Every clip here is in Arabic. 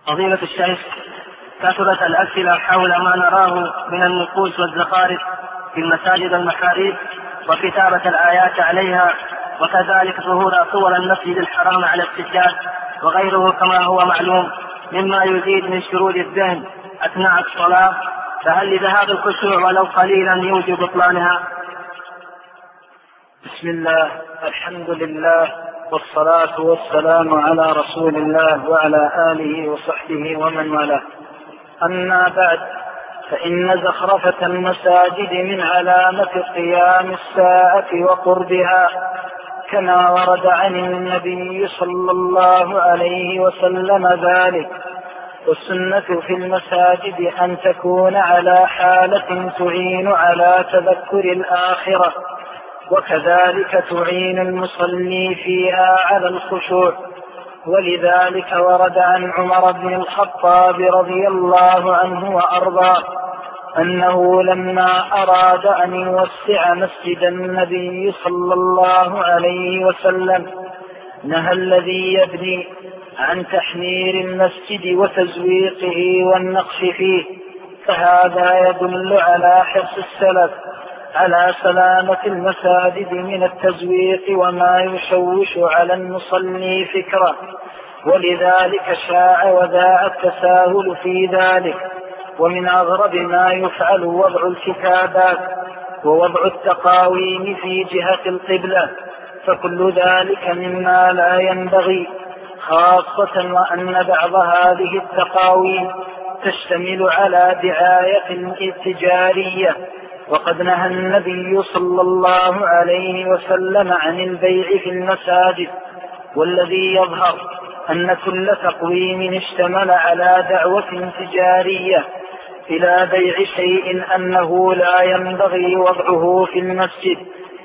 فضيلة الشيخ، كثرت الأسئلة حول ما نراه من النقوش والزخارف في المساجد المحاريب وكتابة الآيات عليها، وكذلك ظهور صور المسجد الحرام على السجاد وغيره كما هو معلوم مما يزيد من شرود الذهن أثناء الصلاة، فهل لذهاب الخشوع ولو قليلا يوجب بطلانها؟ بسم الله، الحمد لله، والصلاة والسلام على رسول الله وعلى آله وصحبه ومن والاه. أما بعد، فإن زخرفة المساجد من علامة قيام الساعة وقربها، كما ورد عن النبي صلى الله عليه وسلم ذلك. والسنة في المساجد أن تكون على حالة تعين على تذكر الآخرة، وكذلك تعين المصلي فيها على الخشوع. ولذلك ورد عن عمر بن الخطاب رضي الله عنه وأرضاه أنه لما أراد أن يوسع مسجد النبي صلى الله عليه وسلم نهى الذي يبني عن تحمير المسجد وتزويقه والنقش فيه، فهذا يدل على حرص السلف على سلامة المساجد من التزويق وما يشوش على المصلي فكره، ولذلك شاع وذاع التساهل في ذلك. ومن أغرب ما يفعل وضع الكتابات ووضع التقاويم في جهة القبلة، فكل ذلك مما لا ينبغي، خاصة وأن بعض هذه التقاويم تشتمل على دعاية تجارية، وقد نهى النبي صلى الله عليه وسلم عن البيع في المساجد. والذي يظهر أن كل تقويم اشتمل على دعوة تجارية إلى بيع شيء أنه لا ينبغي وضعه في المسجد،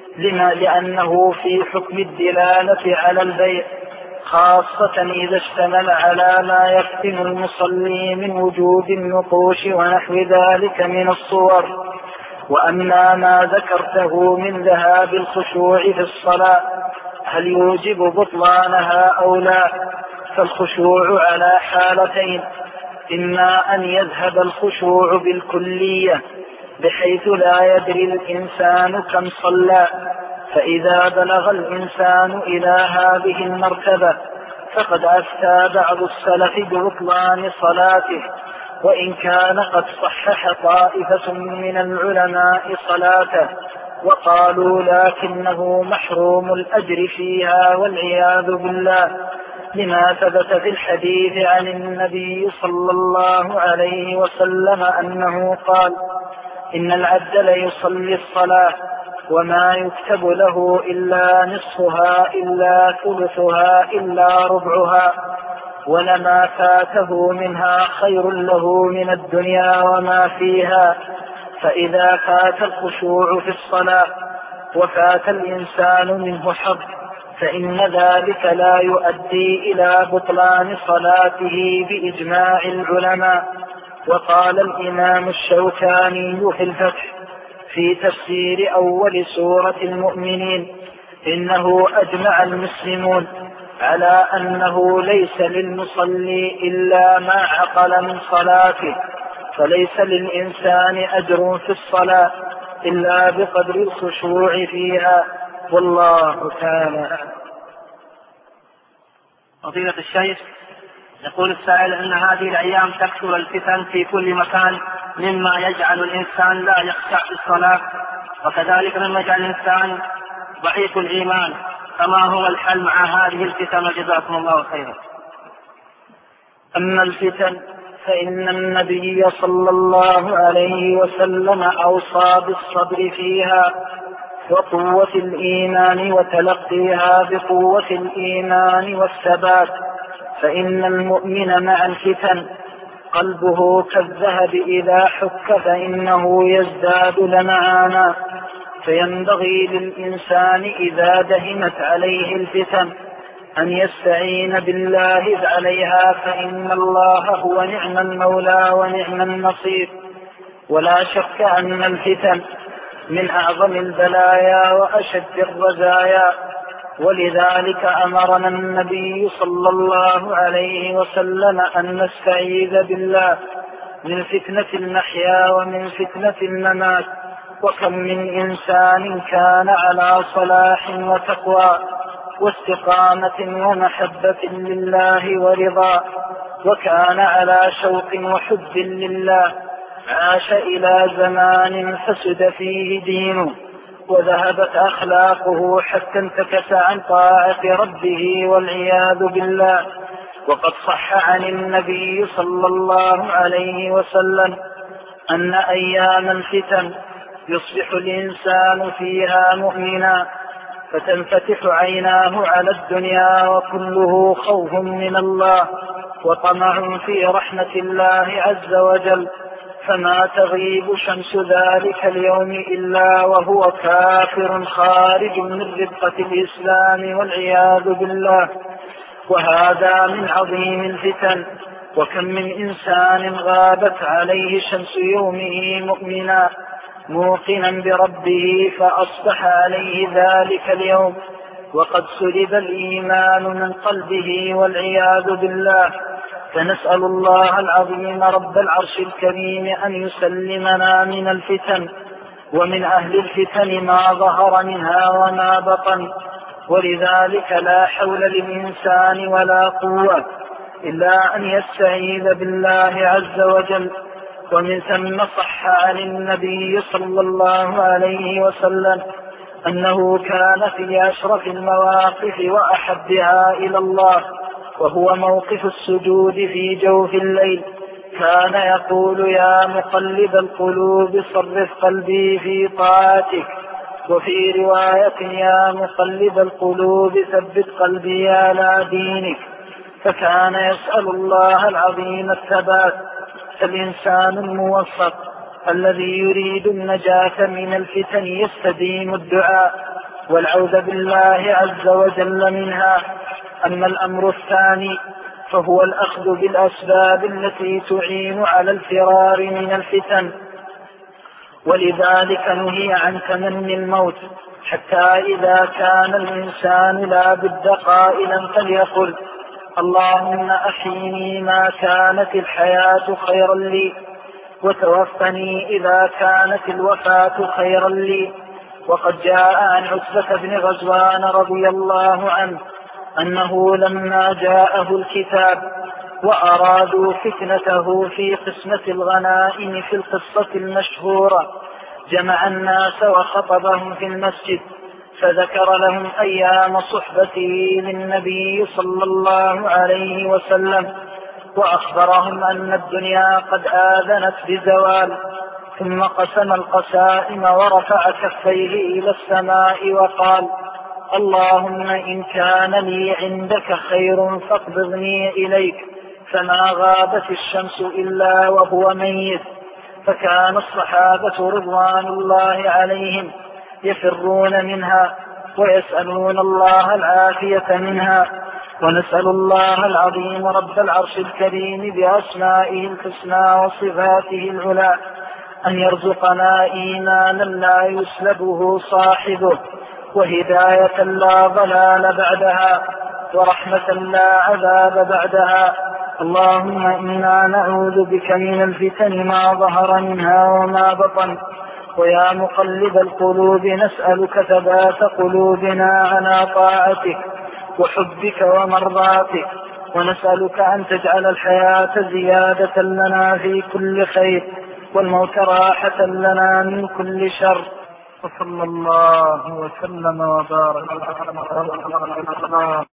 لأنه في حكم الدلالة على البيع، خاصة إذا اشتمل على ما يفتن المصلي من وجود النقوش ونحو ذلك من الصور. وأما ما ذكرته من ذهاب الخشوع في الصلاة هل يوجب بطلانها أو لا، فالخشوع على حالتين: إما أن يذهب الخشوع بالكلية بحيث لا يدري الإنسان كم صلى، فإذا بلغ الإنسان إلى هذه المرتبة فقد أفتى بعض السلف ببطلان صلاته، وإن كان قد صحح طائفة من العلماء صلاته وقالوا لكنه محروم الأجر فيها والعياذ بالله، لما ثبت في الحديث عن النبي صلى الله عليه وسلم أنه قال: إن العبد ليصلي الصلاة وما يكتب له إلا نصفها إلا ثلثها إلا ربعها، ولما فاته منها خير له من الدنيا وما فيها. فإذا فات الخشوع في الصلاة وفات الإنسان منه حظ فإن ذلك لا يؤدي إلى بطلان صلاته بإجماع العلماء. وقال الإمام الشوكاني في الفتح في تفسير أول سورة المؤمنين: إنه أجمع المسلمون على أنه ليس للمصلي إلا ما عقل من صلاته، فليس للإنسان أجر في الصلاة إلا بقدر الخشوع فيها، والله تعالى. فضيلة الشيخ، يقول السائل أن هذه الأيام تكثر الفتن في كل مكان مما يجعل الإنسان لا يخشع في الصلاة، وكذلك مما يجعل الإنسان ضعيف الإيمان، فما هو الحل مع هذه الفتن؟ وجزاكم الله خيرا. أما الفتن فإن النبي صلى الله عليه وسلم أوصى بالصبر فيها وقوة الإيمان وتلقيها بقوة الإيمان والثبات، فإن المؤمن مع الفتن قلبه كالذهب إذا حك فإنه يزداد لمعانا، فينبغي للإنسان إذا دهمت عليه الفتن أن يستعين بالله عليها، فإن الله هو نعم المولى ونعم النصير. ولا شك أن الفتن من أعظم البلايا وأشد الرزايا، ولذلك أمرنا النبي صلى الله عليه وسلم أن نستعيذ بالله من فتنة المحيا ومن فتنة الممات. وكم من إنسان كان على صلاح وتقوى واستقامة ومحبة لله ورضا، وكان على شوق وحب لله، عاش إلى زمان فسد فيه دينه وذهبت أخلاقه حتى انتكس عن طاعة ربه والعياذ بالله. وقد صح عن النبي صلى الله عليه وسلم أن أيام الفتن يصبح الإنسان فيها مؤمنا فتنفتح عيناه على الدنيا وكله خوف من الله وطمع في رحمة الله عز وجل، فما تغيب شمس ذلك اليوم إلا وهو كافر خارج من ربقة الإسلام والعياذ بالله. وهذا من عظيم الفتن. وكم من إنسان غابت عليه شمس يومه مؤمنا موقنا بربه فأصبح عليه ذلك اليوم وقد سلب الإيمان من قلبه والعياذ بالله. فنسأل الله العظيم رب العرش الكريم أن يسلمنا من الفتن ومن أهل الفتن ما ظهر منها وما بطن. ولذلك لا حول للإنسان ولا قوة إلا أن يستعيذ بالله عز وجل. ومن ثم صح عن النبي صلى الله عليه وسلم أنه كان في أشرف المواقف وأحبها إلى الله وهو موقف السجود في جوف الليل، كان يقول: يا مقلب القلوب صرف قلبي في طاعتك. وفي رواية: يا مقلب القلوب ثبت قلبي على دينك. فكان يسأل الله العظيم الثبات. فالإنسان الموفق الذي يريد النجاة من الفتن يستديم الدعاء والعوذ بالله عز وجل منها. أما الأمر الثاني فهو الأخذ بالأسباب التي تعين على الفرار من الفتن. ولذلك نهي عن تمني الموت، حتى إذا كان الإنسان لا بد قائلا فليقل: اللهم أحيني ما كانت الحياة خيرا لي، وتوفني إذا كانت الوفاة خيرا لي. وقد جاء عن عتبة بن غزوان رضي الله عنه أنه لما جاءه الكتاب وأرادوا فتنته في قسمة الغنائم في القصة المشهورة جمع الناس وخطبهم في المسجد، فذكر لهم أيام صحبته للنبي صلى الله عليه وسلم وأخبرهم أن الدنيا قد آذنت بزوال. ثم قسم القسائم ورفع كفيه إلى السماء وقال: اللهم إن كان لي عندك خير فاقبضني إليك. فما غابت الشمس إلا وهو ميت. فكان الصحابة رضوان الله عليهم يفرون منها ويسألون الله العافية منها. ونسأل الله العظيم رب العرش الكريم بأسمائه الحسنى وصفاته العلى أن يرزقنا إيمانا لا يسلبه صاحبه، وهداية لا ضلال بعدها، ورحمة لا عذاب بعدها. اللهم إنا نعوذ بك من الفتن ما ظهر منها وما بطن. ويا مقلب القلوب نسألك ثبات قلوبنا على طاعتك وحبك ومرضاتك، ونسألك أن تجعل الحياة زيادة لنا في كل خير والموت راحة لنا من كل شر. وصلى الله وسلم وبارك.